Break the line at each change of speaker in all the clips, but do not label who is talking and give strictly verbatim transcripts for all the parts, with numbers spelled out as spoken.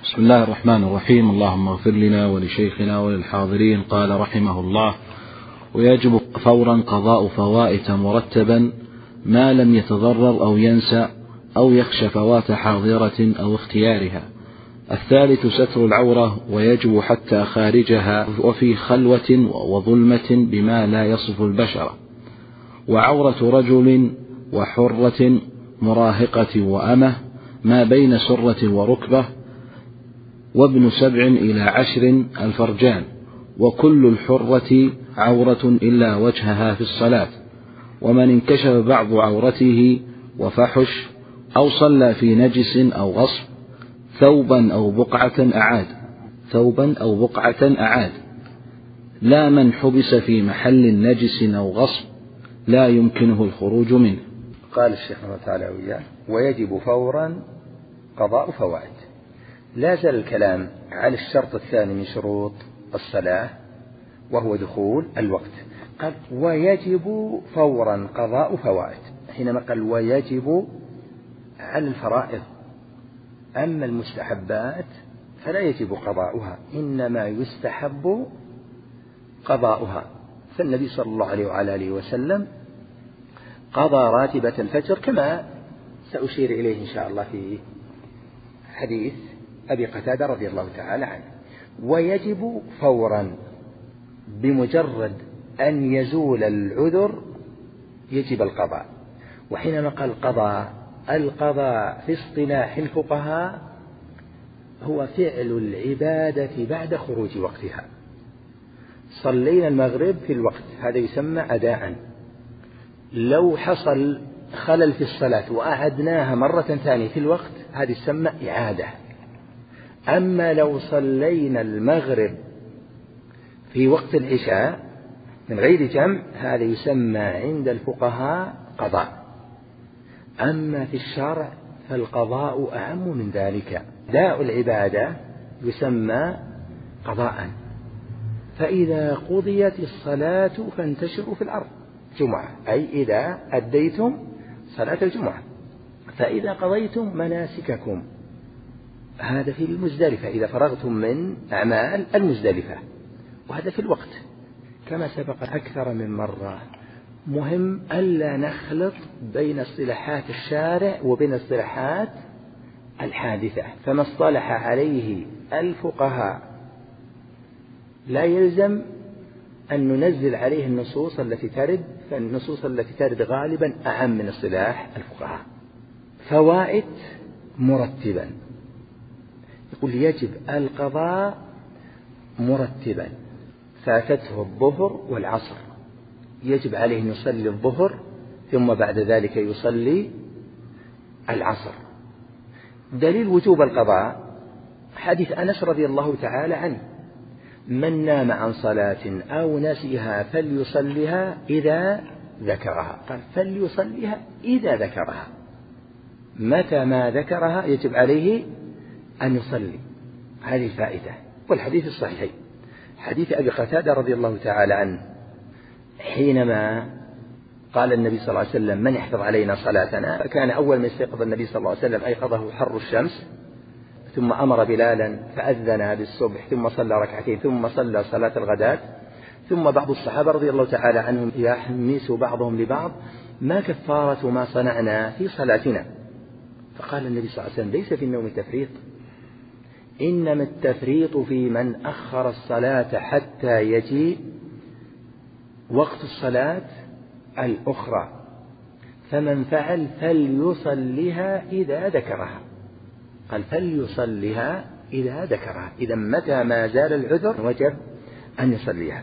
بسم الله الرحمن الرحيم. اللهم اغفر لنا ولشيخنا وللحاضرين. قال رحمه الله: ويجب فورا قضاء فوائت مرتبا ما لم يتضرر أو ينسى أو يخشى فوات حاضرة أو اختيارها. الثالث ستر العورة، ويجب حتى خارجها وفي خلوة وظلمة بما لا يصف البشرة. وعورة رجل وحرة مراهقة وأمة ما بين سرة وركبة، وابن سبع إلى عشر الفرجان. وكل الحرة عورة إلا وجهها في الصلاة. ومن انكشف بعض عورته وفحش أو صلى في نجس أو غصب ثوبا أو بقعة أعاد ثوبا أو بقعة أعاد لا من حبس في محل نجس أو غصب لا يمكنه الخروج منه.
قال الشيخ رحمه الله تعالى وإياه: ويجب فورا قضاء فوائد. لا زال الكلام على الشرط الثاني من شروط الصلاة وهو دخول الوقت. قال: ويجب فورا قضاء فوائد. حينما قال ويجب على الفرائض، أما المستحبات فلا يجب قضاؤها، إنما يستحب قضاؤها. فالنبي صلى الله عليه وعلى آله وسلم قضى راتبة الفجر كما سأشير إليه إن شاء الله في حديث أبي قتادة رضي الله تعالى عنه. ويجب فورا، بمجرد أن يزول العذر يجب القضاء. وحينما قال قضاء، القضاء في اصطلاح الفقهاء هو فعل العبادة بعد خروج وقتها. صلينا المغرب في الوقت، هذا يسمى أداء. لو حصل خلل في الصلاة وأعدناها مرة ثانية في الوقت، هذا يسمى إعادة. أما لو صلينا المغرب في وقت العشاء من غير جمع، هذا يسمى عند الفقهاء قضاء. أما في الشرع فالقضاء أعم من ذلك. أداء العبادة يسمى قضاء. فإذا قضيت الصلاة فانتشروا في الأرض جمعة، أي إذا أديتم صلاة الجمعة. فإذا قضيتم مناسككم، هذا في المزدلفة، إذا فرغتم من أعمال المزدلفة، وهذا في الوقت كما سبق أكثر من مرة. مهم ألا نخلط بين اصطلاحات الشارع وبين اصطلاحات الحادثة. فما اصطلح عليه الفقهاء لا يلزم أن ننزل عليه النصوص التي ترد، فالنصوص التي ترد غالبا أعم من اصطلاح الفقهاء. فوائت مرتبا، يقول يجب القضاء مرتبا. فاتته الظهر والعصر، يجب عليه أن يصلي الظهر ثم بعد ذلك يصلي العصر. دليل وجوب القضاء حديث أنس رضي الله تعالى عنه: من نام عن صلاة أو نسيها فليصليها إذا ذكرها. قال فليصليها إذا ذكرها، متى ما ذكرها يجب عليه أن يصلي. هذه فائدة. والحديث الصحيح حديث أبي قتادة رضي الله تعالى عنه، حينما قال النبي صلى الله عليه وسلم: من يحفظ علينا صلاتنا؟ فكان أول ما استيقظ النبي صلى الله عليه وسلم أيقظه حر الشمس، ثم أمر بلالا فأذن بالصبح، ثم صلى ركعتين، ثم صلى صلاة الغداة. ثم بعض الصحابة رضي الله تعالى عنهم يحمس بعضهم لبعض: ما كفارة ما صنعنا في صلاتنا؟ فقال النبي صلى الله عليه وسلم: ليس في النوم تفريط، إنما التفريط في من أخر الصلاة حتى يجيء وقت الصلاة الأخرى، فمن فعل فليصلها إذا ذكرها. قال فليصلها إذا ذكرها، إذا متى ما زال العذر وجب أن يصليها.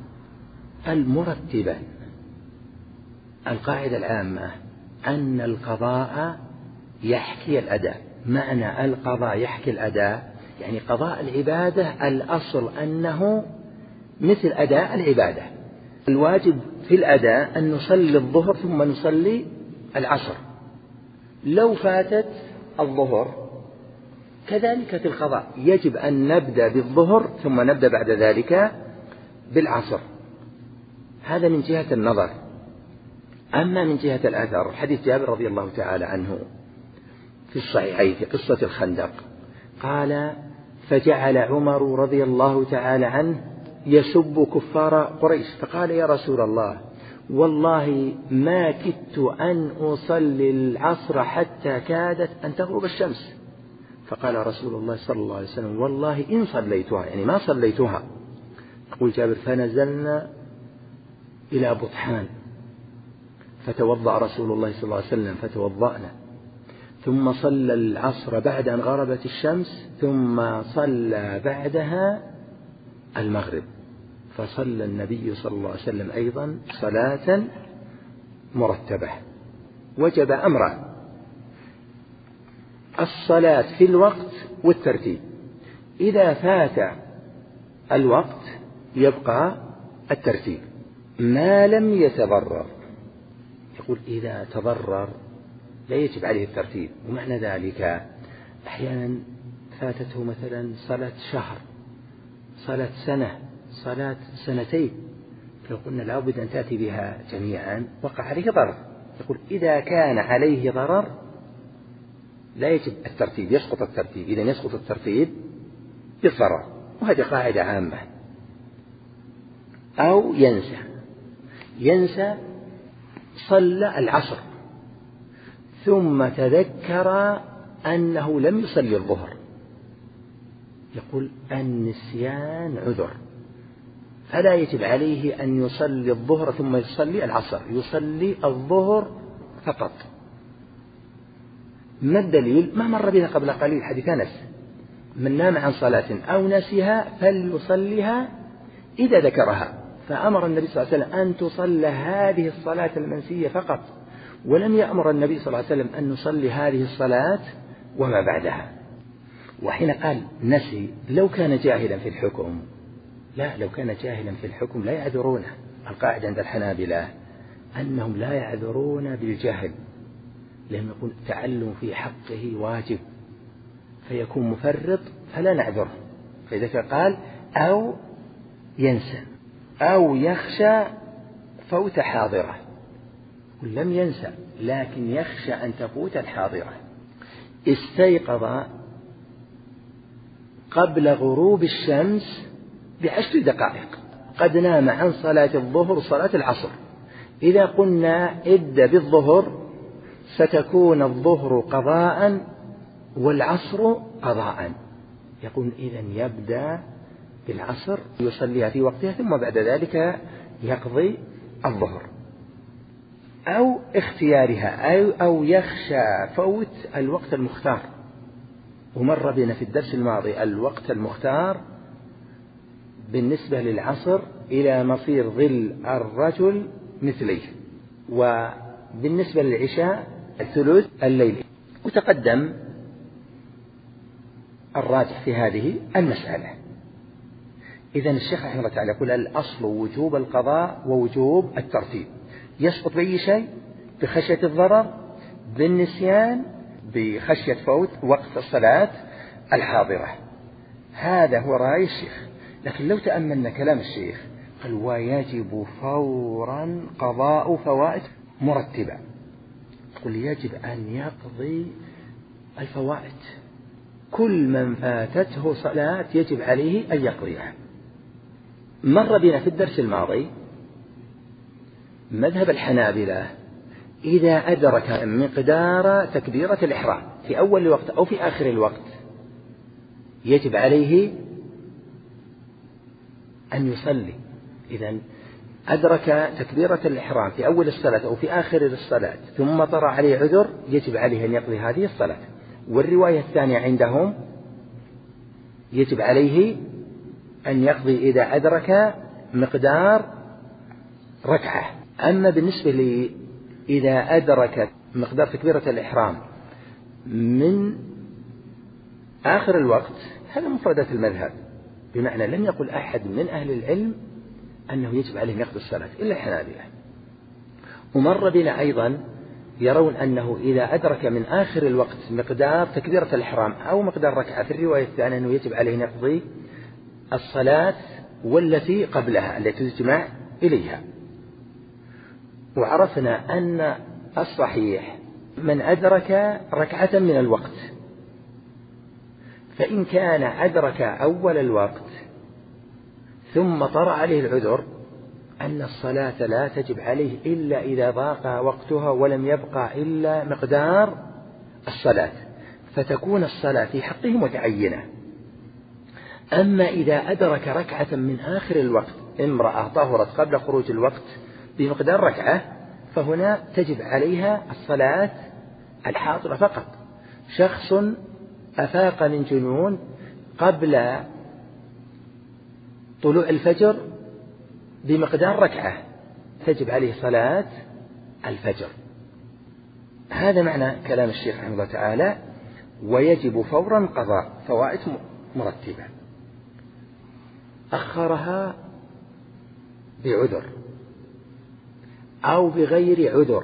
المرتبا، القاعدة العامة أن القضاء يحكي الأداء. معنى القضاء يحكي الأداء يعني قضاء العبادة الأصل أنه مثل أداء العبادة. الواجب في الأداء أن نصلي الظهر ثم نصلي العصر. لو فاتت الظهر كذلك في القضاء، يجب أن نبدأ بالظهر ثم نبدأ بعد ذلك بالعصر. هذا من جهة النظر. أما من جهة الآثار، حديث جابر رضي الله تعالى عنه في الصحيحين في قصة الخندق، قال: فجعل عمر رضي الله تعالى عنه يسب كفار قريش، فقال: يا رسول الله، والله ما كدت أن أصلي العصر حتى كادت أن تغرب الشمس. فقال رسول الله صلى الله عليه وسلم: والله إن صليتها، يعني ما صليتها. يقول جابر: فنزلنا إلى بطحان فتوضأ رسول الله صلى الله عليه وسلم فتوضأنا، ثم صلى العصر بعد أن غربت الشمس، ثم صلى بعدها المغرب، فصلى النبي صلى الله عليه وسلم أيضا صلاة مرتبة. وجب أمره: الصلاة في الوقت والترتيب. إذا فات الوقت يبقى الترتيب ما لم يتضرر. يقول: إذا تضرر لا يجب عليه الترتيب. ومعنى ذلك أحيانا فاتته مثلا صلاة شهر، صلاة سنة، صلاة سنتين، فقلنا لابد أن تأتي بها جميعا، وقع عليه ضرر. يقول: إذا كان عليه ضرر لا يجب الترتيب، يسقط الترتيب. إذا يسقط الترتيب بالضرر، وهذه قاعدة عامة. أو ينسى ينسى صلى العصر ثم تذكر أنه لم يصلي الظهر، يقول: النسيان عذر، فلا يجب عليه أن يصلي الظهر ثم يصلي العصر، يصلي الظهر فقط. ما الدليل؟ ما مر بنا قبل قليل حديث أنس: من نام عن صلاة أو نسيها فليصليها إذا ذكرها. فأمر النبي صلى الله عليه وسلم أن تصلى هذه الصلاة المنسية فقط، ولم يأمر النبي صلى الله عليه وسلم أن نصلي هذه الصلاة وما بعدها. وحين قال نسي، لو كان جاهلا في الحكم، لا، لو كان جاهلا في الحكم لا يعذرونه. القاعدة عند الحنابلة أنهم لا يعذرون بالجهل، لأن يكون التعلم في حقه واجب فيكون مفرط فلا نعذره. فإذا قال أو ينسى أو يخشى فوت حاضرة، لم ينسى لكن يخشى أن تفوت الحاضرة. استيقظ قبل غروب الشمس بعشر دقائق، قد نام عن صلاة الظهر صلاة العصر. إذا قلنا ابدأ بالظهر ستكون الظهر قضاء والعصر قضاء. يقول: إذن يبدأ بالعصر يصليها في وقتها، ثم بعد ذلك يقضي الظهر. أو اختيارها، أو, أو يخشى فوت الوقت المختار. ومر بنا في الدرس الماضي الوقت المختار بالنسبة للعصر إلى مصير ظل الرجل مثليه، وبالنسبة للعشاء الثلث الليل. وتقدم الراجح في هذه المسألة. إذن الشيخ رحمه الله تعالى يقول: الأصل وجوب القضاء ووجوب الترتيب. يسقط بأي شيء؟ بخشية الضرر، بالنسيان، بخشية فوت وقت الصلاة الحاضرة. هذا هو رأي الشيخ. لكن لو تأملنا كلام الشيخ قال: ويجب فورا قضاء فوائد مرتبة. تقول: يجب أن يقضي الفوائد، كل من فاتته صلاة يجب عليه أن يقضيها. مر بنا في الدرس الماضي مذهب الحنابلة إذا أدرك مقدار تكبيرة الإحرام في أول الوقت أو في آخر الوقت يجب عليه أن يصلي. إذن أدرك تكبيرة الإحرام في أول الصلاة أو في آخر الصلاة ثم طرأ عليه عذر يجب عليه أن يقضي هذه الصلاة. والرواية الثانية عندهم يجب عليه أن يقضي إذا أدرك مقدار ركعة. أما بالنسبة لي إذا أدرك مقدار تكبيرة الإحرام من آخر الوقت، هذا مفردات المذهب، بمعنى لم يقل أحد من أهل العلم أنه يجب عليه أن يقضي الصلاة إلا الحنابلة. ومر بنا أيضا يرون أنه إذا أدرك من آخر الوقت مقدار تكبيرة الإحرام أو مقدار ركعة، في الرواية الثانية أنه يجب عليه أن يقضي الصلاة والتي قبلها التي تجمع إليها. وعرفنا أن الصحيح من أدرك ركعة من الوقت فإن كان أدرك أول الوقت ثم طرأ عليه العذر أن الصلاة لا تجب عليه إلا إذا ضاق وقتها ولم يبقى إلا مقدار الصلاة، فتكون الصلاة في حقه متعينة. أما إذا أدرك ركعة من آخر الوقت، امرأة طهرت قبل خروج الوقت بمقدار ركعة، فهنا تجب عليها الصلاة الحاضرة فقط. شخص أفاق من جنون قبل طلوع الفجر بمقدار ركعة، تجب عليه صلاة الفجر. هذا معنى كلام الشيخ رحمه الله تعالى: ويجب فورا قضاء فوائد مرتبة. أخرها بعذر أو بغير عذر،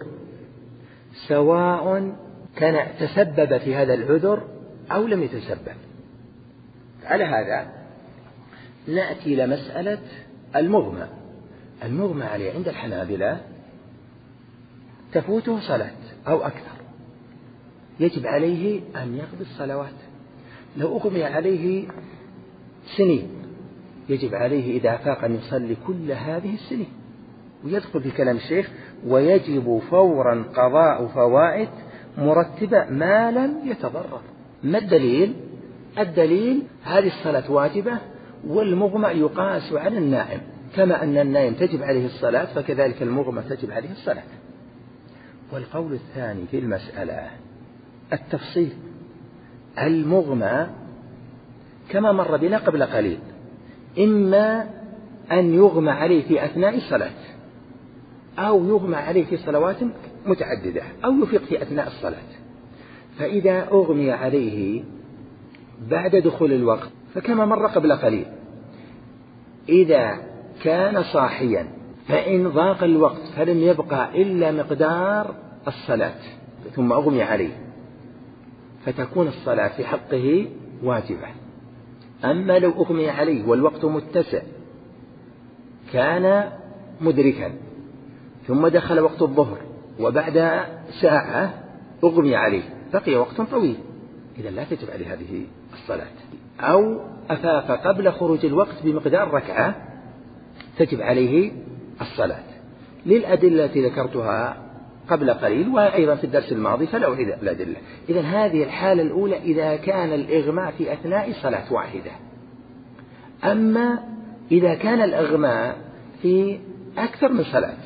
سواء كان تسبب في هذا العذر أو لم يتسبب. على هذا نأتي إلى مسألة المغمى. المغمى عليه عند الحنابلة تفوته صلاة أو أكثر، يجب عليه أن يقضي الصلوات. لو أغمي عليه سنين يجب عليه إذا أفاق أن يصلي كل هذه السنين. ويدخل في كلام الشيخ: ويجب فورا قضاء فوائد مرتبة ما لم يتضرر. ما الدليل؟ الدليل: هذه الصلاة واجبة، والمغمى يقاس على النائم، كما أن النائم تجب عليه الصلاة فكذلك المغمى تجب عليه الصلاة. والقول الثاني في المسألة التفصيل. المغمى كما مر بنا قبل قليل إما أن يغمى عليه في أثناء الصلاة، أو يغمى عليه في صلوات متعددة، أو يفيق في أثناء الصلاة. فإذا أغمي عليه بعد دخول الوقت فكما مر قبل قليل، إذا كان صاحيا فإن ضاق الوقت فلم يبقى إلا مقدار الصلاة ثم أغمي عليه، فتكون الصلاة في حقه واجبة. أما لو أغمي عليه والوقت متسع، كان مدركا ثم دخل وقت الظهر وبعد ساعة أغمي عليه، بقي وقت طويل، إذا لا تجب عليه هذه الصلاة. أو أفاق قبل خروج الوقت بمقدار ركعة، تجب عليه الصلاة للأدلة التي ذكرتها قبل قليل وأيضا في الدرس الماضي، فلا أعيد الأدلة. إذا هذه الحالة الأولى إذا كان الإغماء في أثناء صلاة واحدة. أما إذا كان الإغماء في أكثر من صلاة،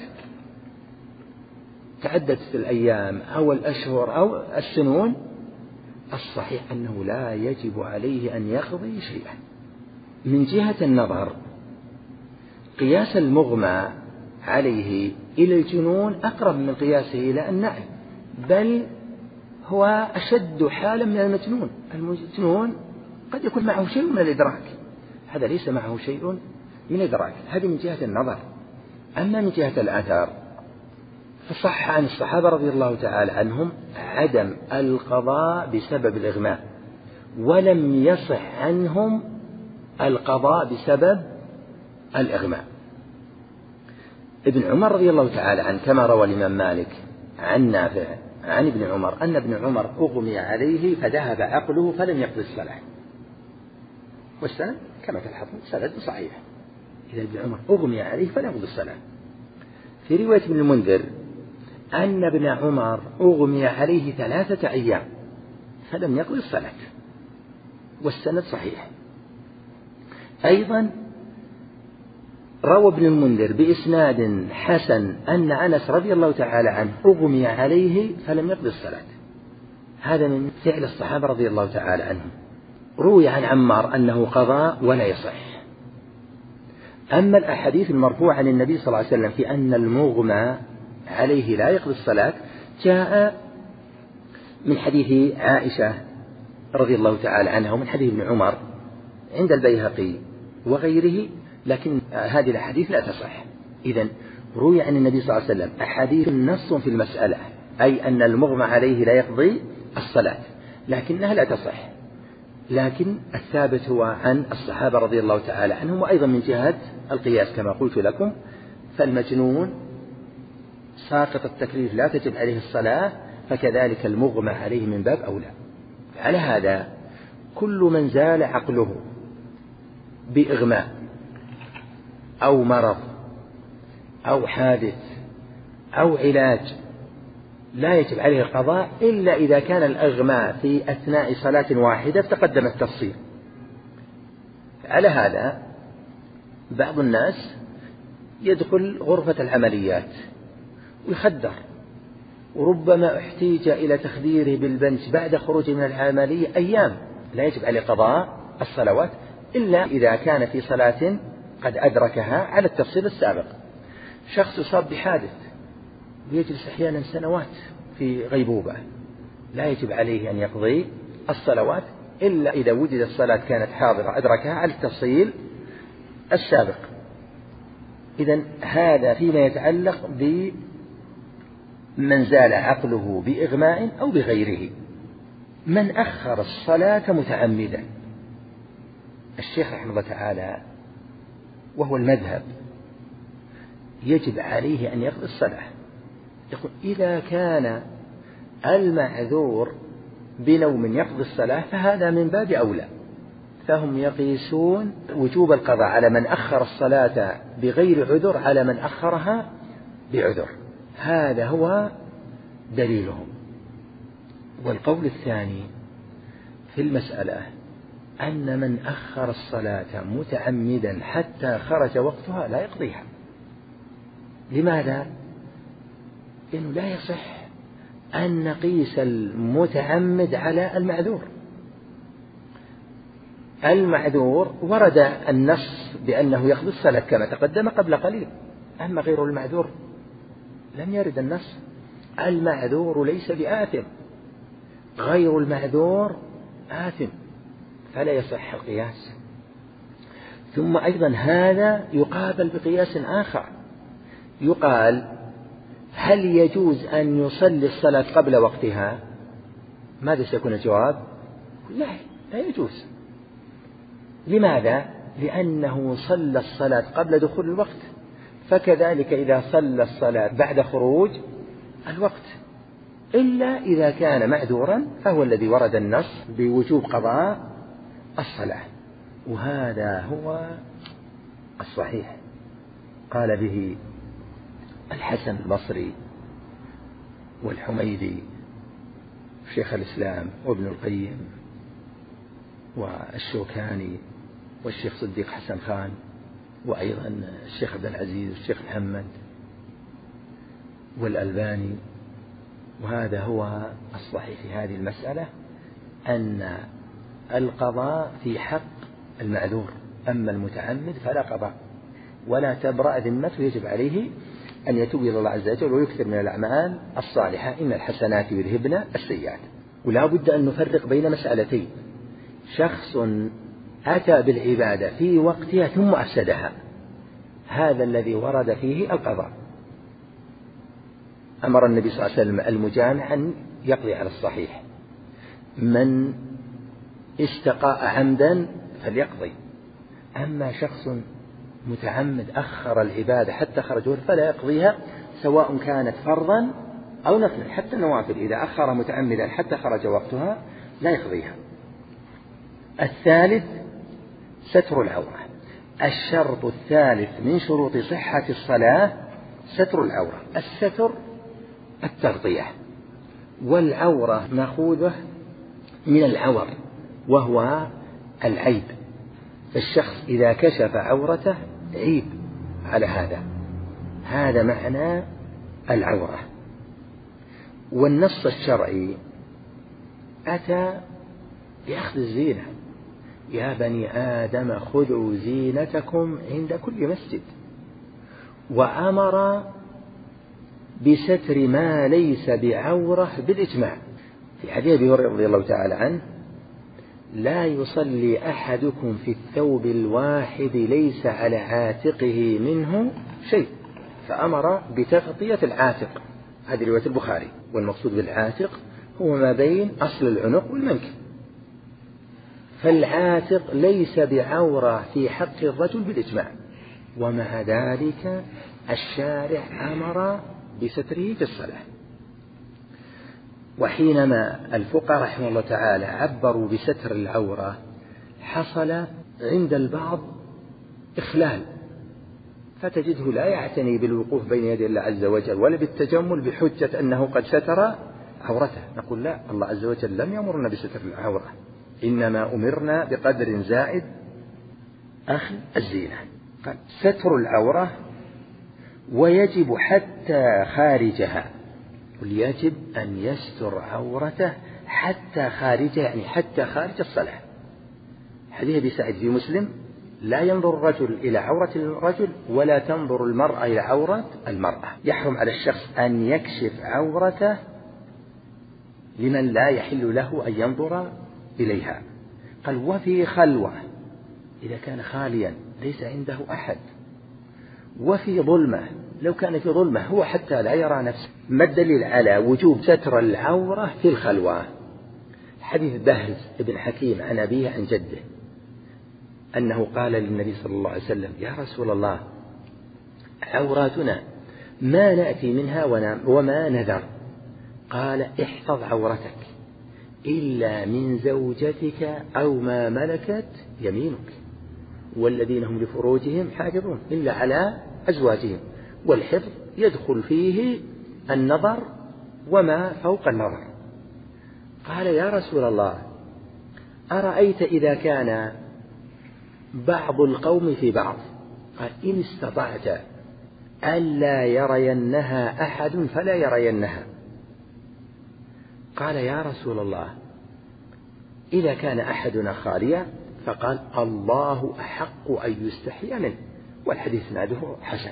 تعددت الأيام أو الأشهر أو السنون، الصحيح أنه لا يجب عليه أن يقضي شيئا. من جهة النظر قياس المغمى عليه إلى الجنون أقرب من قياسه إلى النائم، بل هو أشد حالا من المجنون. المجنون قد يكون معه شيء من الإدراك، هذا ليس معه شيء من الإدراك. هذه من جهة النظر. أما من جهة الآثار فصح عن الصحابة رضي الله تعالى عنهم عدم القضاء بسبب الإغماء، ولم يصح عنهم القضاء بسبب الإغماء. ابن عمر رضي الله تعالى عنه كما روى الإمام مالك عن نافع عن ابن عمر أن ابن عمر أغمي عليه فذهب عقله فلم يقضي الصلاة، والسند كما تلاحظون سند صحيح. إذا ابن عمر أغمي عليه فلم يقضي الصلاة. في رواية ابن المنذر أن ابن عمر أغمي عليه ثلاثة أيام فلم يقضي الصلاة، والسند صحيح. أيضا روى ابن المنذر بإسناد حسن أن أنس رضي الله تعالى عنه أغمي عليه فلم يقضي الصلاة. هذا من فعل الصحابة رضي الله تعالى عنهم. روي عن عمار أنه قضى ولا يصح. أما الأحاديث المرفوعة عن النبي صلى الله عليه وسلم في أن المغمى عليه لا يقضي الصلاة جاء من حديث عائشة رضي الله تعالى عنها ومن حديث ابن عمر عند البيهقي وغيره، لكن هذه الأحاديث لا تصح. إذن روي عن النبي صلى الله عليه وسلم أحاديث نص في المسألة، أي أن المغمى عليه لا يقضي الصلاة، لكنها لا تصح. لكن الثابت هو عن الصحابة رضي الله تعالى عنهم. وأيضا من جهة القياس كما قلت لكم، فالمجنون ساقط التكليف لا تجب عليه الصلاة، فكذلك المغمى عليه من باب أولى. على هذا كل من زال عقله بإغماء أو مرض أو حادث أو علاج لا يجب عليه القضاء إلا إذا كان الإغماء في أثناء صلاة واحدة تقدم التفصيل. على هذا بعض الناس يدخل غرفة العمليات ويخدر، وربما احتيج إلى تخديره بالبنج بعد خروجه من العملية أيام، لا يجب عليه قضاء الصلوات إلا إذا كان في صلاة قد أدركها على التفصيل السابق. شخص يصاب بحادث ويجلس أحيانا سنوات في غيبوبة، لا يجب عليه أن يقضي الصلوات إلا إذا وجدت الصلاة كانت حاضرة أدركها على التفصيل السابق. إذن هذا فيما يتعلق بمن زال عقله بإغماء أو بغيره. من أخر الصلاة متعمدا، الشيخ رحمه الله تعالى وهو المذهب يجب عليه أن يقضي الصلاة. يقول إذا كان المعذور بنوم يقضي الصلاة فهذا من باب أولى، فهم يقيسون وجوب القضاء على من أخر الصلاة بغير عذر على من أخرها بعذر، هذا هو دليلهم. والقول الثاني في المسألة أن من أخر الصلاة متعمدا حتى خرج وقتها لا يقضيها. لماذا؟ لأنه لا يصح أن نقيس المتعمد على المعذور. المعذور ورد النص بأنه يقضي الصلاة كما تقدم قبل قليل، أما غير المعذور لم يرد النص. المعذور ليس بآثم، غير المعذور آثم، فلا يصح القياس. ثم أيضا هذا يقابل بقياس آخر، يقال هل يجوز أن يصلي الصلاة قبل وقتها؟ ماذا سيكون الجواب؟ لا، لا يجوز. لماذا؟ لأنه صلى الصلاة قبل دخول الوقت، فكذلك إذا صلى الصلاة بعد خروج الوقت، إلا إذا كان معذورا فهو الذي ورد النص بوجوب قضاء الصلاة، وهذا هو الصحيح. قال به الحسن البصري والحميدي شيخ الإسلام وابن القيم والشوكاني والشيخ صديق حسن خان وأيضا الشيخ عبد العزيز والشيخ محمد والألباني. وهذا هو الصحيح في هذه المسألة، أن القضاء في حق المعذور، أما المتعمد فلا قضاء ولا تبرأ ذمته، يجب عليه أن يتوب إلى الله عز وجل ويكثر من الأعمال الصالحة، إن الحسنات يذهبن السيئات. ولا بد أن نفرق بين مسألتين: شخص أتى بالعبادة في وقتها ثم أفسدها، هذا الذي ورد فيه القضاء. أمر النبي صلى الله عليه وسلم المجامع أن يقضي على الصحيح، من استقاء عمدا فليقضي. أما شخص متعمد أخر العبادة حتى خرج فلا يقضيها، سواء كانت فرضا أو نفلا. حتى النوافل إذا أخر متعمدا حتى خرج وقتها لا يقضيها. الثالث ستر العورة. الشرط الثالث من شروط صحة الصلاة ستر العورة. الستر التغطية، والعورة مأخوذة من العور وهو العيب، فالشخص إذا كشف عورته عيب على هذا، هذا معنى العورة. والنص الشرعي أتى بأخذ الزينة: يا بني آدم خذوا زينتكم عند كل مسجد، وأمر بستر ما ليس بعورة بالإجماع. في حديث أبي هريرة رضي الله تعالى عنه: لا يصلي أحدكم في الثوب الواحد ليس على عاتقه منه شيء، فأمر بتغطية العاتق. هذه رواية البخاري، والمقصود بالعاتق هو ما بين أصل العنق والمنكب، فالعاتق ليس بعورة في حق الرجل بالإجماع، ومع ذلك الشارع أمر بستره في الصلاة. وحينما الفقهاء رحمه الله تعالى عبروا بستر العورة حصل عند البعض إخلال، فتجده لا يعتني بالوقوف بين يدي الله عز وجل ولا بالتجمل بحجة أنه قد ستر عورته. نقول لا، الله عز وجل لم يأمرنا بستر العورة، إنما أمرنا بقدر زائد أخذ الزينة. قال ستر العورة ويجب حتى خارجها، يجب أن يستر عورته حتى خارجها، يعني حتى خارج الصلاة. حديث أبي سعيد في مسلم: لا ينظر الرجل إلى عورة الرجل ولا تنظر المرأة إلى عورة المرأة. يحرم على الشخص أن يكشف عورته لمن لا يحل له أن ينظر إليها. قال وفي خلوة، إذا كان خاليا ليس عنده أحد، وفي ظلمة، لو كان في ظلمة هو حتى لا يرى نفسه. ما الدليل على وجوب ستر العورة في الخلوة؟ حديث بهز بن حكيم عن أبيه عن جده أنه قال للنبي صلى الله عليه وسلم: يا رسول الله، عوراتنا ما نأتي منها وما نذر. قال: احفظ عورتك إلا من زوجتك أو ما ملكت يمينك، والذين هم لفروجهم حافظون إلا على أزواجهم. والحفظ يدخل فيه النظر وما فوق النظر. قال: يا رسول الله، أرأيت إذا كان بعض القوم في بعض؟ قال: إن استطعت ألا يرينها أحد فلا يرينها. قال: يا رسول الله، إذا كان أحدنا خاليا؟ فقال: الله أحق أن يستحيا منه. والحديث ناده حسن.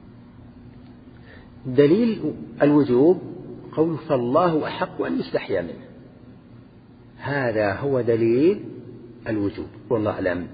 دليل الوجوب قول: فالله أحق أن يستحيا منه. هذا هو دليل الوجوب. والله أعلم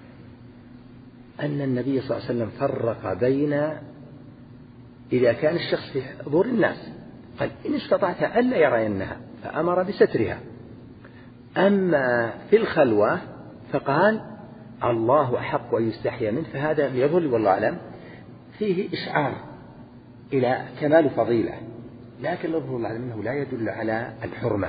أن النبي صلى الله عليه وسلم فرق بين إذا كان الشخص في حضور الناس، قال: إن استطعت ألا يرينها، فأمر بسترها. أما في الخلوة فقال: الله أحق أن يستحيا منه. فهذا يظل والله أعلم فيه إشعار إلى كمال فضيلة، لكن يظل والله أعلم أنه لا يدل على الحرمة،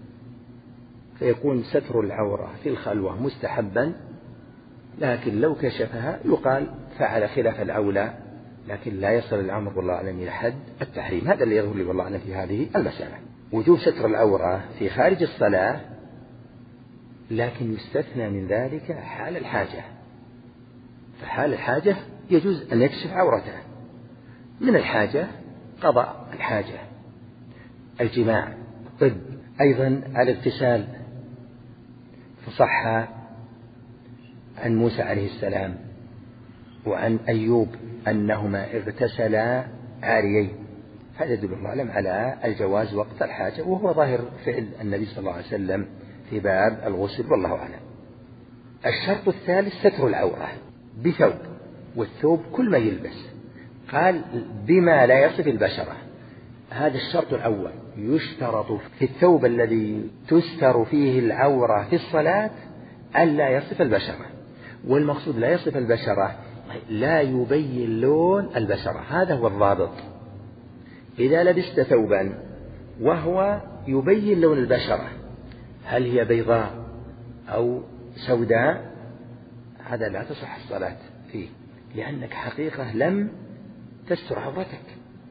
فيكون ستر العورة في الخلوة مستحبا، لكن لو كشفها يقال فعل خلاف الأولى، لكن لا يصل الأمر والله أعلم إلى حد التحريم. هذا اللي يظهر لي والله أعلم في هذه المسألة. وجوب ستر العورة في خارج الصلاة، لكن يستثنى من ذلك حال الحاجة. فحال الحاجة يجوز أن يكشف عورته. من الحاجة قضاء الحاجة، الجماع، الطب، أيضا الاغتسال. فصح عن موسى عليه السلام وعن أيوب أنهما اغتسلا عاريين. هذا يدل الله أعلم على الجواز وقت الحاجة، وهو ظاهر فعل النبي صلى الله عليه وسلم في باب الغسل، والله أعلم. الشرط الثالث ستر العورة بثوب، والثوب كل ما يلبس. قال: بما لا يصف البشرة. هذا الشرط الأول. يشترط في الثوب الذي تستر فيه العورة في الصلاة ألا يصف البشرة. والمقصود لا يصف البشرة لا يبين لون البشرة، هذا هو الضابط. إذا لبست ثوبا وهو يبين لون البشرة، هل هي بيضاء أو سوداء، هذا لا تصح الصلاة فيه، لأنك حقيقة لم تستر عورتك.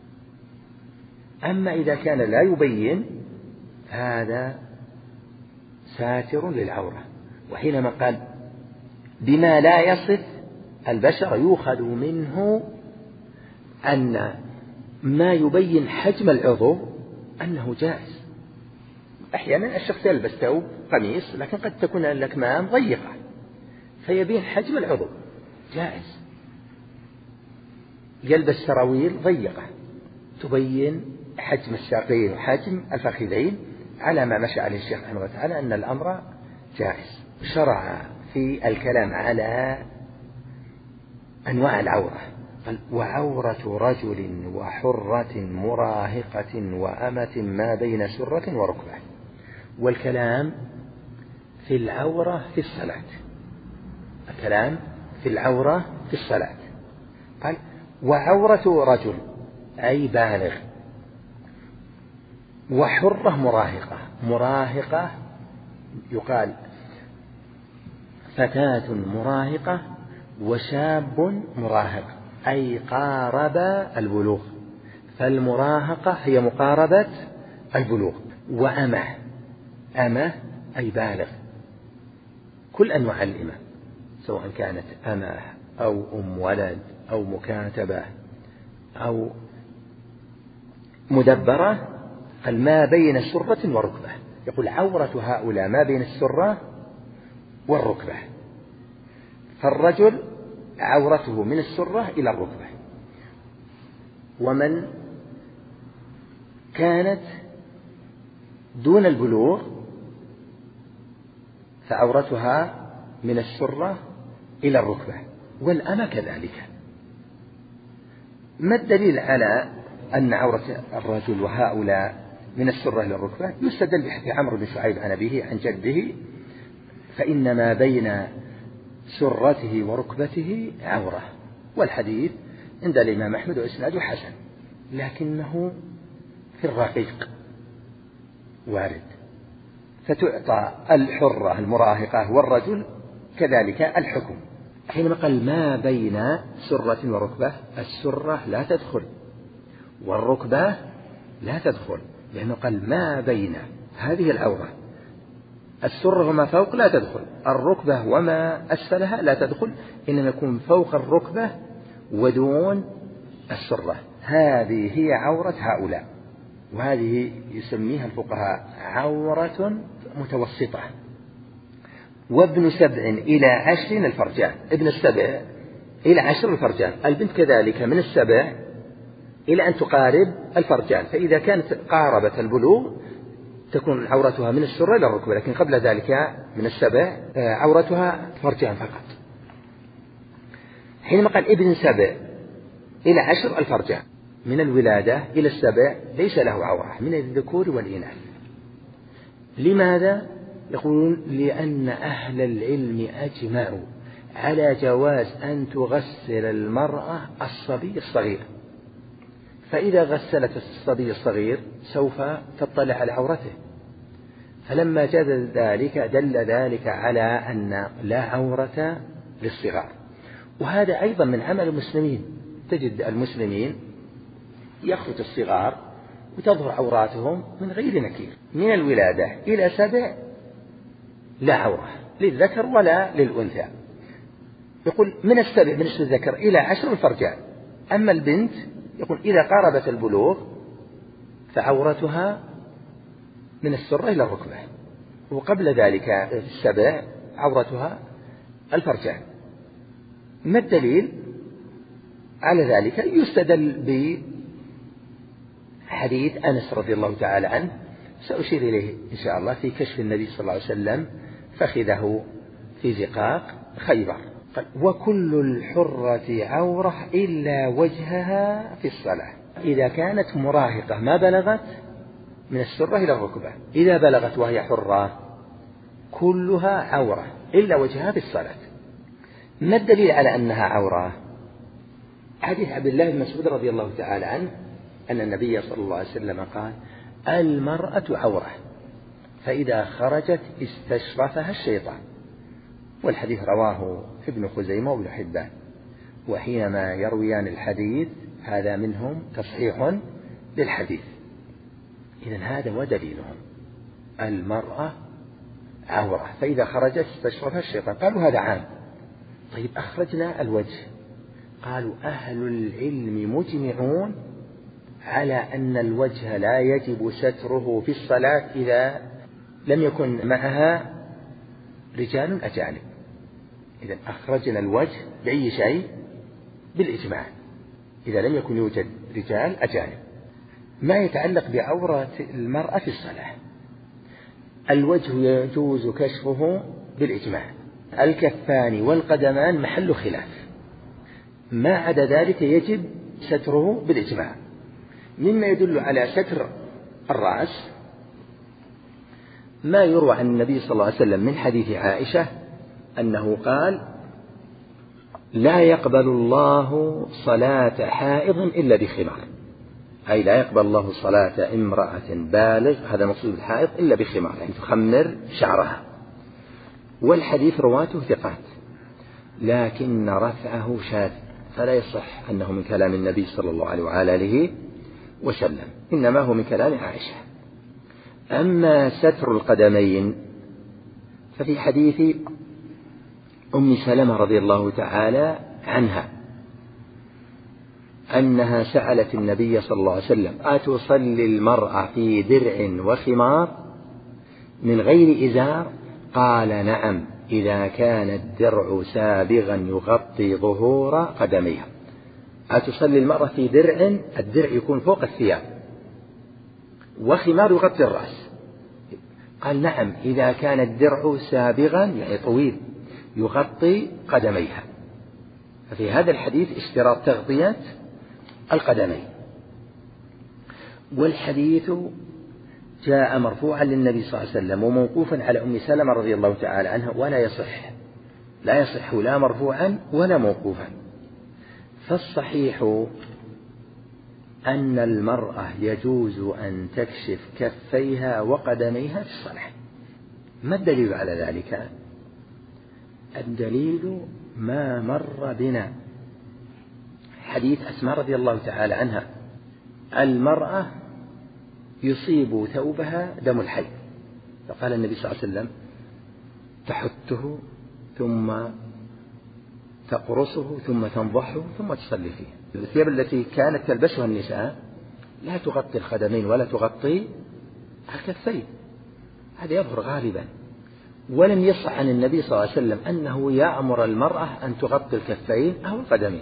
أما إذا كان لا يبين هذا ساتر للعورة. وحينما قال بما لا يصف البشر يؤخذ منه أن ما يبين حجم العضو أنه جائز. أحيانا الشخص يلبس ثوب قميص لكن قد تكون الأكمام ضيقة فيبين حجم العضو، جائز. يلبس سراويل ضيقة تبين حجم الساقين وحجم الفخذين، على ما مشى عليه الشيخ رحمه الله تعالى أن الأمر جائز. شرع في الكلام على أنواع العورة، قال: وعورة رجل وحرة مراهقة وأمة ما بين سرة وركبة. والكلام في العورة في الصلاة، الكلام في العورة في الصلاة. قال: وعورة رجل أي بالغ، وحرة مراهقة. مراهقة يقال فتاة مراهقة وشاب مراهق، أي قارب البلوغ، فالمراهقة هي مقاربة البلوغ. وأمة، أمة أي بالغ، كل أنواع الإمة سواء كانت أمة أو أم ولد أو مكاتبة أو مدبرة، قال ما بين سرة وركبة. يقول عورة هؤلاء ما بين السرة والركبة، فالرجل عورته من السرة إلى الركبة. ومن كانت دون البلوغ فعورتها من السرة إلى الركبة، والأمة كذلك. ما الدليل على أن عورة الرجل وهؤلاء من السرة إلى الركبة؟ يستدل بحديث عمرو بن شعيب عن أبيه عن جده: فإن ما بين سرته وركبته عورة. والحديث عند الإمام أحمد وإسناده حسن، لكنه في الرقيق وارد، فتعطى الحرة المراهقة والرجل كذلك الحكم. حينما قال ما بين سرة وركبة، السرة لا تدخل والركبة لا تدخل، لأنه قال ما بين هذه العورة، السرة وما فوق لا تدخل، الركبة وما أسفلها لا تدخل، إنما يكون فوق الركبة ودون السرة. هذه هي عورة هؤلاء، وهذه يسميها الفقهاء عورة متوسطة. وابن سبع إلى عشر الفرجان، ابن السبع إلى عشر الفرجان، البنت كذلك من السبع إلى أن تقارب الفرجان، فإذا كانت قاربت البلوغ تكون عورتها من السرة إلى الركبة، لكن قبل ذلك من السبع عورتها فرجان فقط. حينما قال ابن سبع إلى عشر الفرجان، من الولادة إلى السبع ليس له عورة من الذكور والإناث. لماذا؟ يقولون لأن أهل العلم أجمعوا على جواز أن تغسل المرأة الصبي الصغير، فإذا غسلت الصبي الصغير سوف تطلع على عورته، فلما جاز ذلك دل ذلك على أن لا عورة للصغار. وهذا أيضا من عمل المسلمين، تجد المسلمين يخرج الصغار وتظهر عوراتهم من غير نكير، من الولادة إلى سبع لا عورة للذكر ولا للأنثى. يقول من السبع بالنسبة للذكر إلى عشر الفرجان، أما البنت يقول إذا قاربت البلوغ فعورتها من السرة إلى الركبة، وقبل ذلك في السبع عورتها الفرجان. ما الدليل على ذلك؟ يستدل بحديث أنس رضي الله تعالى عنه، سأشير إليه إن شاء الله، في كشف النبي صلى الله عليه وسلم فخذه في زقاق خيبر، قال وكل الحرة عورة إلا وجهها في الصلاة، إذا كانت مراهقة ما بلغت من السرة إلى الركبة، إذا بلغت وهي حرة كلها عورة إلا وجهها في الصلاة. ما الدليل على أنها عورة؟ حديث عبد الله بن مسعود رضي الله تعالى عنه أن النبي صلى الله عليه وسلم قال المرأة عورة فإذا خرجت استشرفها الشيطان، والحديث رواه ابن خزيمة وابن حبان، وحينما يرويان الحديث هذا منهم تصحيح للحديث. إذن هذا ودليلهم، المرأة عورة فإذا خرجت استشرفها الشيطان. قالوا هذا عام. طيب أخرجنا الوجه، قالوا أهل العلم مجمعون على أن الوجه لا يجب ستره في الصلاة إذا لم يكن معها رجال أجانب. إذا أخرجنا الوجه بأي شيء؟ بالإجماع، إذا لم يكن يوجد رجال أجانب. ما يتعلق بعورة المرأة في الصلاة، الوجه يجوز كشفه بالإجماع، الكفان والقدمان محل خلاف، ما عدا ذلك يجب ستره بالإجماع. مما يدل على ستر الرأس ما يروى عن النبي صلى الله عليه وسلم من حديث عائشة أنه قال لا يقبل الله صلاة حائض إلا بخمار، أي لا يقبل الله صلاة امرأة بالغ، هذا مقصود الحائض، إلا بخمار، يعني تخمر شعرها. والحديث رواته ثقات، لكن رفعه شاذ، فلا يصح أنه من كلام النبي صلى الله عليه وآله وسلم، إنما هو من كلام عائشة. أما ستر القدمين ففي حديث أم سلمة رضي الله تعالى عنها أنها سألت النبي صلى الله عليه وسلم: أتصلي المرأة في درع وخمار من غير إزار؟ قال: نعم، إذا كان الدرع سابغا يغطي ظهور قدميها. أتصلي المرأة في درع، الدرع يكون فوق الثياب، وخمار يغطي الرأس. قال: نعم، إذا كان الدرع سابغا يعني طويل يغطي قدميها. ففي هذا الحديث اشتراط تغطية القدمين. والحديث جاء مرفوعا للنبي صلى الله عليه وسلم وموقوفا على أم سلمة رضي الله تعالى عنها، ولا يصح لا يصح لا مرفوعا ولا موقوفا. فالصحيح أن المرأة يجوز أن تكشف كفيها وقدميها في الصلاة. ما الدليل على ذلك؟ الدليل ما مر بنا، حديث أسماء رضي الله تعالى عنها: المرأة يصيب ثوبها دم الحيض، فقال النبي صلى الله عليه وسلم: تحته ثم تقرصه ثم تنضحه ثم تصلي فيه. الثياب التي كانت تلبسها النساء لا تغطي القدمين ولا تغطي الكفين، هذا يظهر غالبا. ولم يصح عن النبي صلى الله عليه وسلم أنه يأمر المرأة أن تغطي الكفين أو القدمين.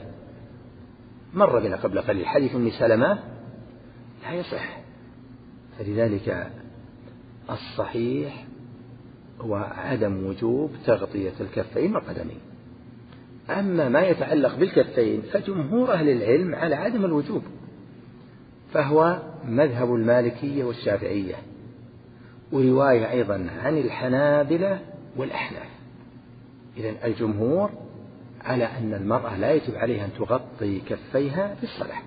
مر بنا قبل قليل حديث أم سلمة لا يصح. فلذلك الصحيح هو عدم وجوب تغطية الكفين والقدمين. أما ما يتعلق بالكفين فجمهور أهل العلم على عدم الوجوب، فهو مذهب المالكية والشافعية، ورواية أيضا عن الحنابلة والأحناف. إذن الجمهور على أن المرأة لا يجب عليها أن تغطي كفيها في الصلاة.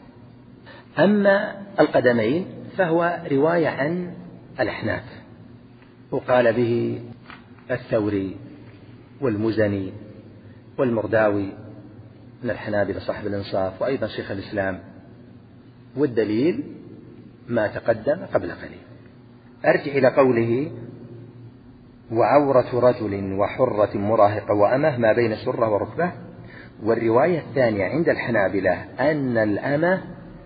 أما القدمين فهو رواية عن الأحناف، وقال به الثوري والمزني والمرداوي من الحنابلة صاحب الإنصاف، وأيضا شيخ الإسلام. والدليل ما تقدم قبل قليل. أرجع إلى قوله: وعورة رجل وحرة مراهقة وأمه ما بين سرة وركبة. والرواية الثانية عند الحنابلة أن الأمة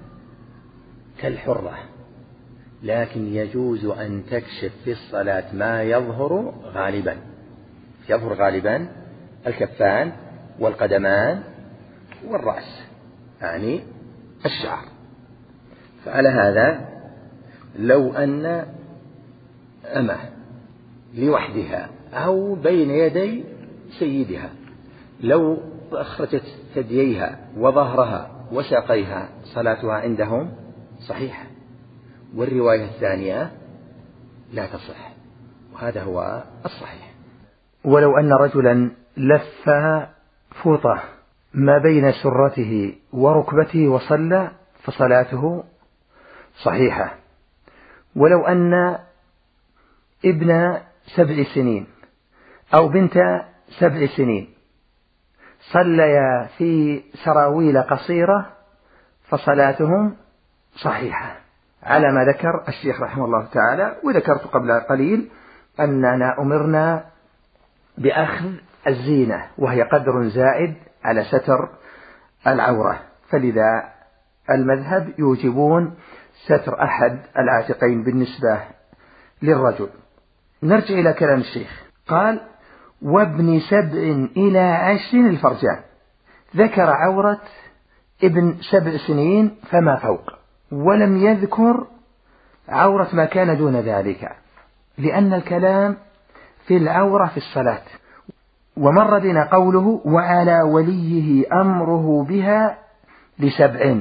كالحرة، لكن يجوز أن تكشف في الصلاة ما يظهر غالبا، يظهر غالبا الكفان والقدمان والرأس، يعني الشعر. فعلى هذا لو أن أمه لوحدها أو بين يدي سيدها لو أخرجت ثدييها وظهرها وساقيها صلاتها عندهم صحيحة، والرواية الثانية لا تصح، وهذا هو الصحيح. ولو أن رجلا لف فوطة ما بين سرته وركبته وصلى فصلاته صحيحة. ولو أن ابن سبع سنين أو بنت سبع سنين صليا في سراويل قصيرة فصلاتهم صحيحة، على ما ذكر الشيخ رحمه الله تعالى. وذكرت قبل قليل أننا أمرنا بأخذ الزينة، وهي قدر زائد على ستر العورة، فلذا المذهب يوجبون ستر أحد العاتقين بالنسبة للرجل. نرجع إلى كلام الشيخ، قال: وابن سبع إلى عشر الفرجان. ذكر عورة ابن سبع سنين فما فوق، ولم يذكر عورة ما كان دون ذلك، لأن الكلام في العورة في الصلاة. ومر بنا قوله: وعلى وليه أمره بها لسبع.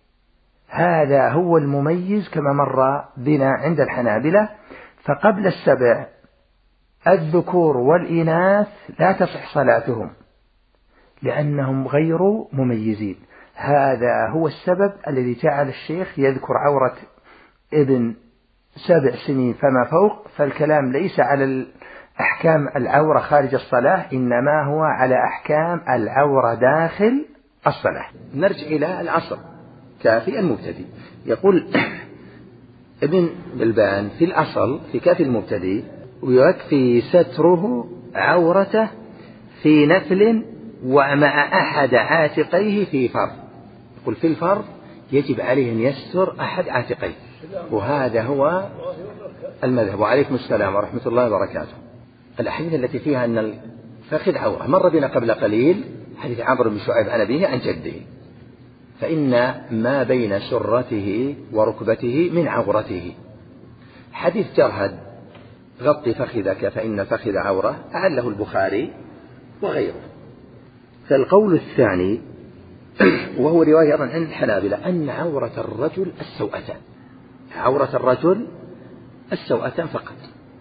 هذا هو المميز كما مر بنا عند الحنابلة، فقبل السبع الذكور والإناث لا تصح صلاتهم لأنهم غير مميزين. هذا هو السبب الذي جعل الشيخ يذكر عورة ابن سبع سنين فما فوق، فالكلام ليس على أحكام العورة خارج الصلاة، إنما هو على أحكام العورة داخل الصلاة. نرجع إلى العصر. كافي المبتدئ يقول ابن بلبان في الأصل في كافي المبتدئ: ويكفي ستره عورته في نفل ومع أحد عاتقيه في فرض. يقول في الفرض يجب عليه أن يستر أحد عاتقيه، وهذا هو المذهب. وعليكم السلام ورحمة الله وبركاته. الأحاديث التي فيها أن الفخذ عورة مر بنا قبل قليل حديث عمرو بن شعيب عن أبيه عن جده، فإن ما بين سرته وركبته من عورته. حديث جرهد: غطي فخذك فإن الفخذ عورة، أعله البخاري وغيره. فالقول الثاني وهو رواية عن الحنابلة أن عورة الرجل السوأتان، عورة الرجل السوأتان فقط.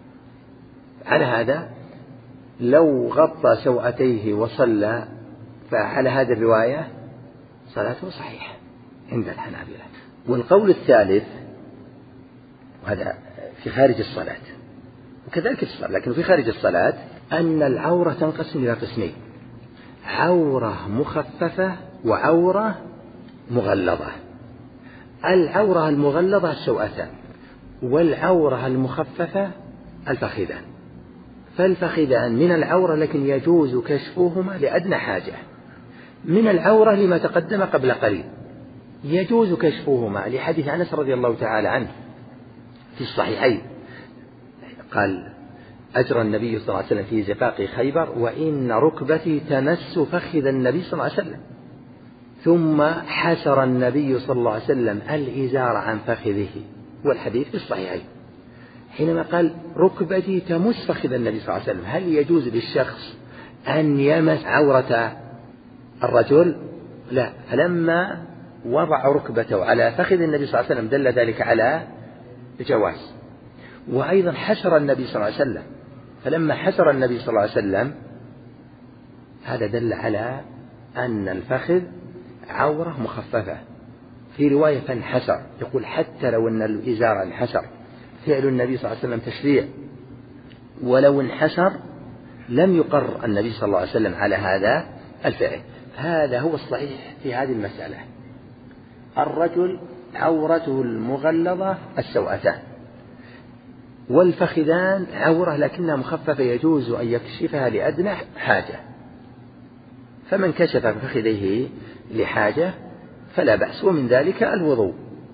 على هذا لو غطى سوأتيه وصلى فعلى هذه الرواية صلاته صحيحة عند الحنابلة. والقول الثالث، وهذا في خارج الصلاة وكذلك في الصلاة، لكن في خارج الصلاة، أن العورة تنقسم إلى قسمين: عورة مخففة وعورة مغلظة. العورة المغلظة السوأتان، والعورة المخففة الفخذان. فالفخذان من العورة لكن يجوز كشفهما لأدنى حاجة، من العورة لما تقدم قبل قليل يجوز كشفهما لحديث أنس رضي الله تعالى عنه في الصحيحين قال: أجرى النبي صلى الله عليه وسلم في زقاق خيبر وإن ركبتي تمس فخذ النبي صلى الله عليه وسلم، ثم حسر النبي صلى الله عليه وسلم الإزار عن فخذه، والحديث في الصحيحين. حينما قال ركبتي تمس فخذ النبي صلى الله عليه وسلم، هل يجوز للشخص أن يمس عورة الرجل؟ لا. فلما وضع ركبته على فخذ النبي صلى الله عليه وسلم دل ذلك على الجواز. وأيضا حسر النبي صلى الله عليه وسلم، فلما حسر النبي صلى الله عليه وسلم هذا دل على أن الفخذ عورة مخففة. في رواية فانحسر، يقول حتى لو أن الإزار انحسر، فعل النبي صلى الله عليه وسلم تشريع، ولو انحسر لم يقر النبي صلى الله عليه وسلم على هذا الفعل. هذا هو الصحيح في هذه المسألة: الرجل عورته المغلظة السوأتان، والفخذان عورة لكنها مخففة يجوز أن يكشفها لأدنى حاجة، فمن كشف فخذيه لحاجة فلا بأس. ومن ذلك الوضوء،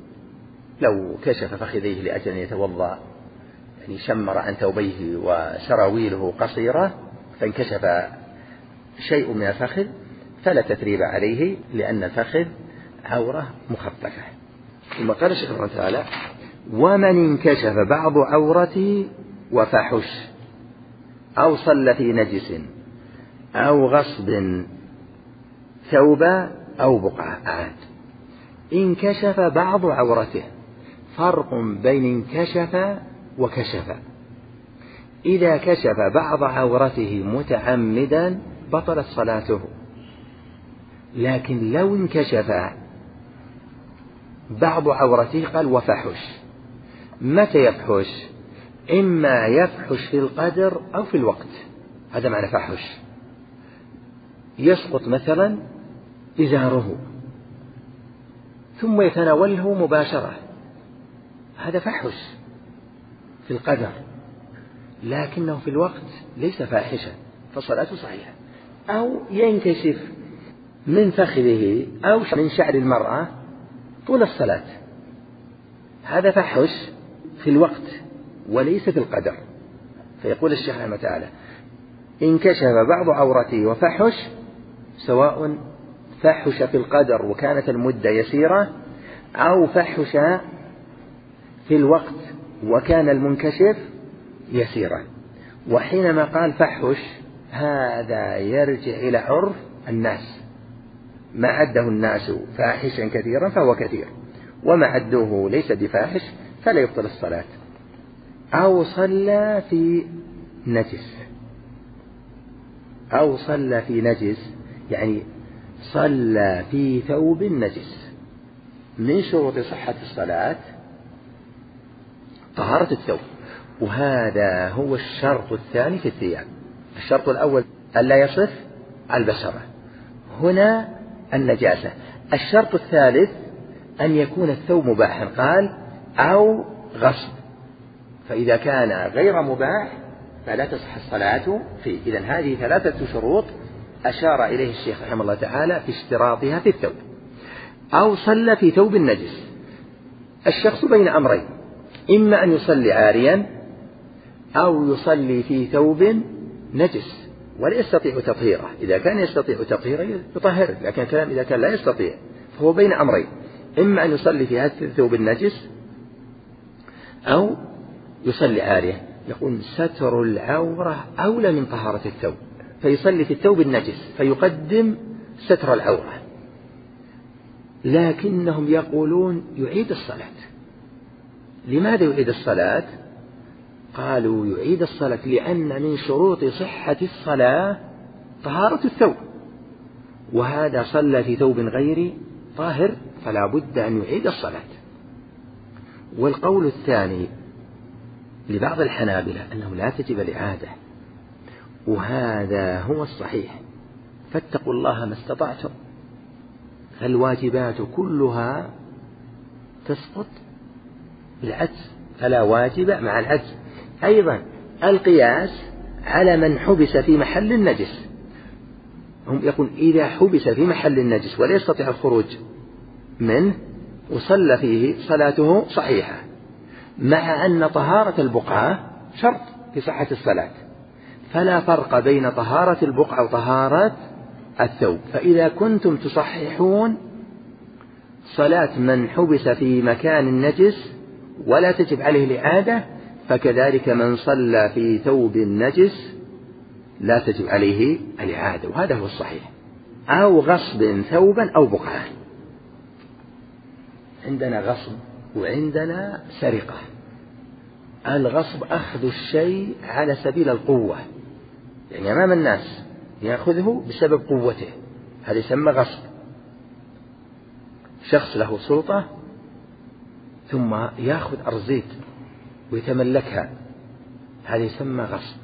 لو كشف فخذيه لأجل أن يتوضأ، يعني شمر عن ثوبيه وسراويله قصيرة فانكشف شيء من الفخذ فلا تثريب عليه، لأن الفخذ عورة مخففة. ثم قال الشيخ رحمه الله تعالى: ومن انكشف بعض عورته وفحش أو صلى في نجس أو غصب ثوبا أو بقعة. انكشف بعض عورته، فرق بين انكشف وكشف. إذا كشف بعض عورته متعمدا بطلت صلاته، لكن لو انكشف بعض عورته قال وفحش. متى يفحش؟ إما يفحش في القدر أو في الوقت، هذا معنى فحش. يسقط مثلا إزاره ثم يتناوله مباشرة، هذا فحش في القدر، لكنه في الوقت ليس فاحشا فصلاته صحيحة. أو ينكشف من فخذه أو من شعر المرأة طول الصلاة، هذا فحش في الوقت وليس في القدر. فيقول الشيخ رحمه تعالى: انكشف بعض عورته وفحش، سواء فحش في القدر وكانت المدة يسيرة، أو فحش في الوقت وكان المنكشف يسيرا. وحينما قال فحش هذا يرجع إلى عرف الناس، ما عده الناس فاحشا كثيرا فهو كثير، وما عدوه ليس بفاحش فلا يبطل الصلاة. أو صلى في نجس، أو صلى في نجس يعني صلى في ثوب نجس. من شروط صحة الصلاة طهارة الثوب، وهذا هو الشرط الثاني في الثياب. الشرط الأول ألا يصف البشرة، هنا النجاسة. الشرط الثالث أن يكون الثوب مباحا، قال أو غصب، فإذا كان غير مباح فلا تصح الصلاة فيه. إذن هذه ثلاثة شروط أشار إليه الشيخ رحمه الله تعالى في اشتراطها في الثوب. أو صلى في ثوب النجس، الشخص بين أمرين، إما أن يصلي عاريا أو يصلي في ثوب نجس ولا يستطيع تطهيره. إذا كان يستطيع تطهيره يطهره، لكن الكلام إذا كان لا يستطيع فهو بين أمرين، إما أن يصلي في هذا الثوب النجس أو يصلي عاريا. يقول ستر العورة أولى من طهارة الثوب، فيصلي في الثوب النجس فيقدم ستر العورة، لكنهم يقولون يعيد الصلاة. لماذا يعيد الصلاة؟ قالوا يعيد الصلاة لأن من شروط صحة الصلاة طهارة الثوب، وهذا صلى في ثوب غير طاهر فلا بد أن يعيد الصلاة. والقول الثاني لبعض الحنابلة أنه لا تجب الإعادة، وهذا هو الصحيح. فاتقوا الله ما استطعتم، فالواجبات كلها تسقط بالعجز، فلا واجب مع العجز. أيضا القياس على من حبس في محل النجس، هم يقول إذا حبس في محل النجس ولا يستطيع الخروج منه وصلى فيه صلاته صحيحة، مع أن طهارة البقعة شرط في صحة الصلاة، فلا فرق بين طهارة البقعة وطهارة الثوب. فإذا كنتم تصححون صلاة من حبس في مكان النجس ولا تجب عليه الإعادة، فكذلك من صلى في ثوب النجس لا تجب عليه الإعادة، وهذا هو الصحيح. أو غصب ثوبا أو بقعة. عندنا غصب وعندنا سرقة. الغصب أخذ الشيء على سبيل القوة، يعني أمام الناس يأخذه بسبب قوته، هذا يسمى غصب. شخص له سلطة ثم يأخذ أرزيت ويتملكها، هذا يسمى غصب.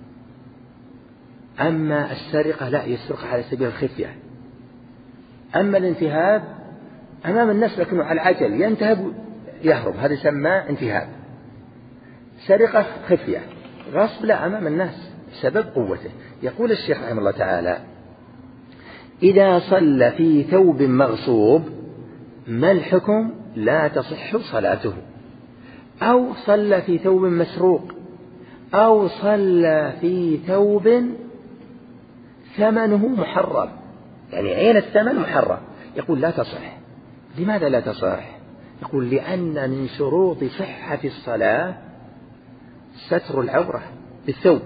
أما السرقة لا، يسرق على سبيل الخفية. أما الانتهاب أمام الناس لكنه على العجل ينتهب يهرب، هذا يسمى انتهاب. سرقة خفية، غصب لا أمام الناس بسبب قوته. يقول الشيخ رحمه الله تعالى إذا صلى في ثوب مغصوب ما الحكم؟ لا تصح صلاته. أو صلى في ثوب مسروق، أو صلى في ثوب ثمنه محرم، يعني عين الثمن محرم، يقول لا تصح. لماذا لا تصح؟ يقول لأن من شروط صحة الصلاة ستر العورة بالثوب،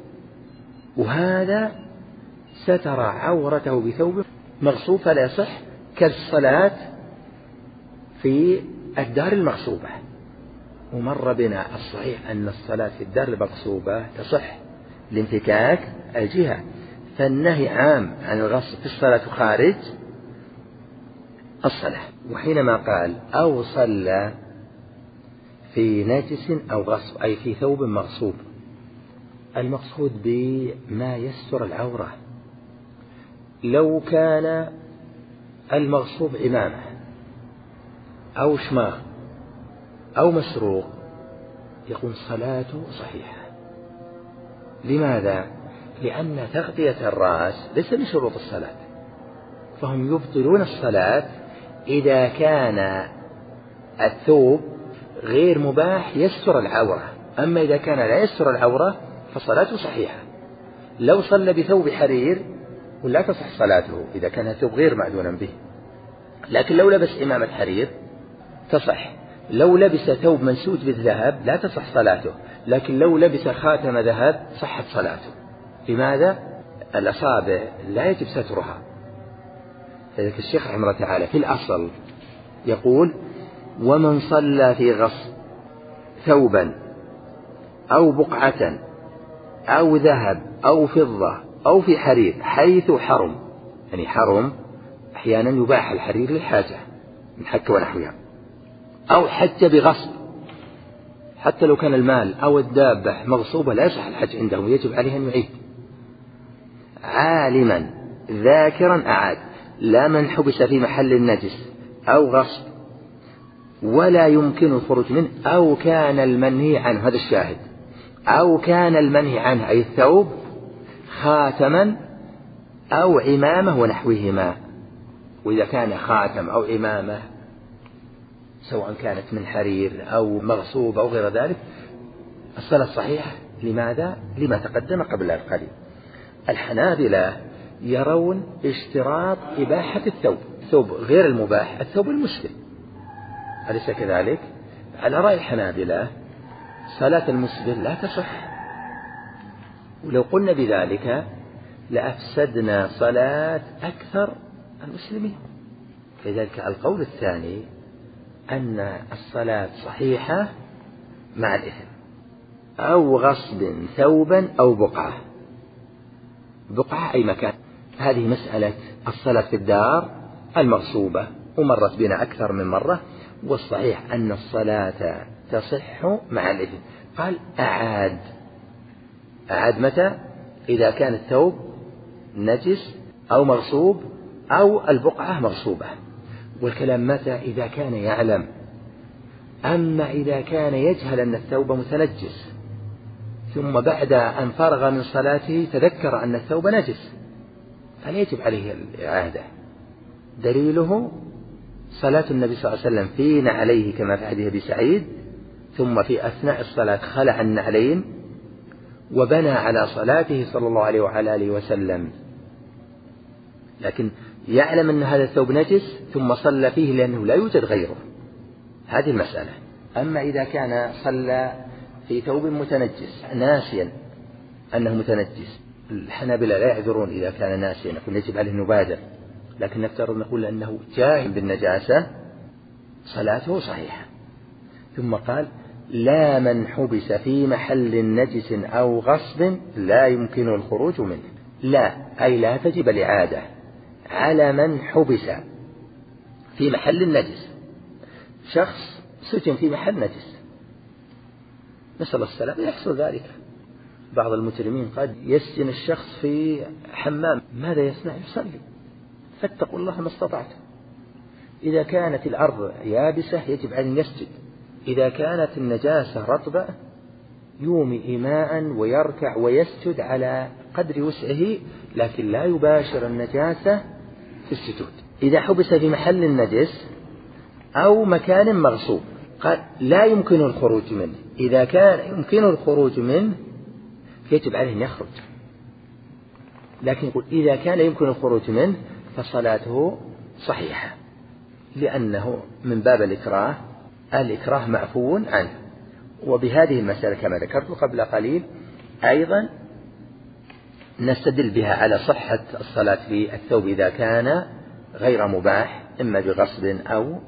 وهذا ستر عورته بثوب مغصوب فلا يصح، كالصلاة في الدار المغصوبة. ومر بنا الصحيح أن الصلاة في الدار المغصوبة تصح لانفكاك الجهة، فالنهي عام عن الغصب في الصلاة خارج الصلاة. وحينما قال أو صلى في نجس أو غصب أي في ثوب مغصوب، المقصود بما يستر العورة. لو كان المغصوب إمامة أو شماغ أو مسروق يقول صلاته صحيحة. لماذا؟ لأن تغطية الرأس ليس من شروط الصلاة، فهم يبطلون الصلاة إذا كان الثوب غير مباح يستر العورة، أما إذا كان لا يستر العورة فصلاته صحيحة. لو صلى بثوب حرير ولا تصح صلاته إذا كان الثوب غير معدونا به، لكن لو لبس إمامة حرير تصح. لو لبس ثوب منسوج بالذهب لا تصح صلاته، لكن لو لبس خاتم ذهب صحت صلاته. لماذا؟ الأصابع لا يجب سترها. فذلك الشيخ رحمه الله تعالى في الأصل يقول ومن صلى في غصب ثوبا أو بقعة أو ذهب أو فضة أو في حرير حيث حرم، يعني حرم أحيانا يباح الحرير للحاجة من حك ونحوها، أو حج بغصب، حتى لو كان المال أو الدابة مغصوبة لا يصح الحج عنده، يجب عليه أن يعيد. عالما ذاكرا أعاد، لا من حبس في محل النجس أو غصب ولا يمكن الخروج منه، أو كان المنهي عنه، هذا الشاهد، أو كان المنهي عنه أي الثوب خاتما أو عمامة ونحوهما. وإذا كان خاتم أو عمامة سواء كانت من حرير أو مغصوب أو غير ذلك الصلاة صحيحة. لماذا؟ لما تقدم قبل القليل. الحنابلة يرون اشتراط إباحة الثوب، الثوب غير المباح الثوب المسلم، أليس كذلك؟ على رأي الحنابلة صلاة المسلم لا تصح، ولو قلنا بذلك لأفسدنا صلاة أكثر المسلمين. لذلك القول الثاني أن الصلاة صحيحة مع الإثم، أو غصب ثوبا أو بقعة، بقعة أي مكان. هذه مسألة الصلاة في الدار المغصوبة ومرت بنا أكثر من مرة، والصحيح أن الصلاة تصح مع الإثم. قال أعاد، أعاد متى؟ إذا كان الثوب نجس أو مغصوب أو البقعة مغصوبة. والكلام متى؟ إذا كان يعلم. أما إذا كان يجهل أن الثوب متنجس ثم بعد أن فرغ من صلاته تذكر أن الثوب نجس فلا يجب عليه الإعادة. دليله صلاة النبي صلى الله عليه وسلم في نعليه كما في حديث أبي سعيد، ثم في أثناء الصلاة خلع النعلين وبنى على صلاته صلى الله عليه وعلى آله وسلم، لكن يعلم أن هذا الثوب نجس ثم صلى فيه لأنه لا يوجد غيره، هذه المسألة. أما إذا كان صلى في ثوب متنجس ناسيا أنه متنجس، الحنابلة لا يعذرون إذا كان ناسيا، نقول يجب عليه المبادر، لكن نفترض نقول أنه جاهل بالنجاسة صلاته صحيحة. ثم قال لا من حبس في محل نجس أو غصب لا يمكن الخروج منه. لا أي لا تجب الإعادة على من حبس في محل نجس. شخص سجن في محل نجس، نسأل السلام، يحصل ذلك. بعض المجرمين قد يسجن الشخص في حمام، ماذا يصنع؟ يصلي. فاتقوا الله ما استطعتم. إذا كانت الأرض يابسة يجب أن يسجد، إذا كانت النجاسة رطبة يومي إماء ويركع ويسجد على قدر وسعه، لكن لا يباشر النجاسة في السجود. إذا حبس في محل النجس أو مكان مغصوب قال لا يمكن الخروج منه، إذا كان يمكن الخروج منه يجب عليه أن يخرج، لكن يقول إذا كان يمكن الخروج منه فصلاته صحيحة، لأنه من باب الإكراه، الإكراه معفو عنه. وبهذه المسألة كما ذكرت قبل قليل أيضا نستدل بها على صحة الصلاة في الثوب إذا كان غير مباح إما بغصب أو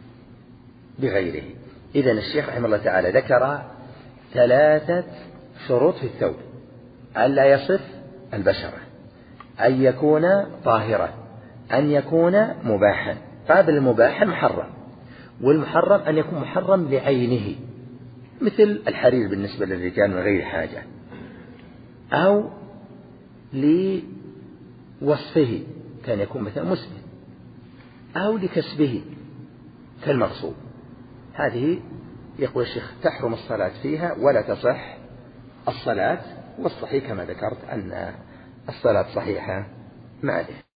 بغيره. إذن الشيخ رحمه الله تعالى ذكر ثلاثة شروط في الثوب: ألا يصف البشرة، أن يكون طاهرا، أن يكون مباحا. قابل المباح محرم، والمحرم أن يكون محرم لعينه مثل الحرير بالنسبة للرجال من غير حاجة، أو لوصفه كان يكون مثل مسلم، أو لكسبه كالمغصوب. هذه يقول الشيخ تحرم الصلاة فيها ولا تصح الصلاة. والصحيح كما ذكرت أن الصلاة صحيحة مع ذلك.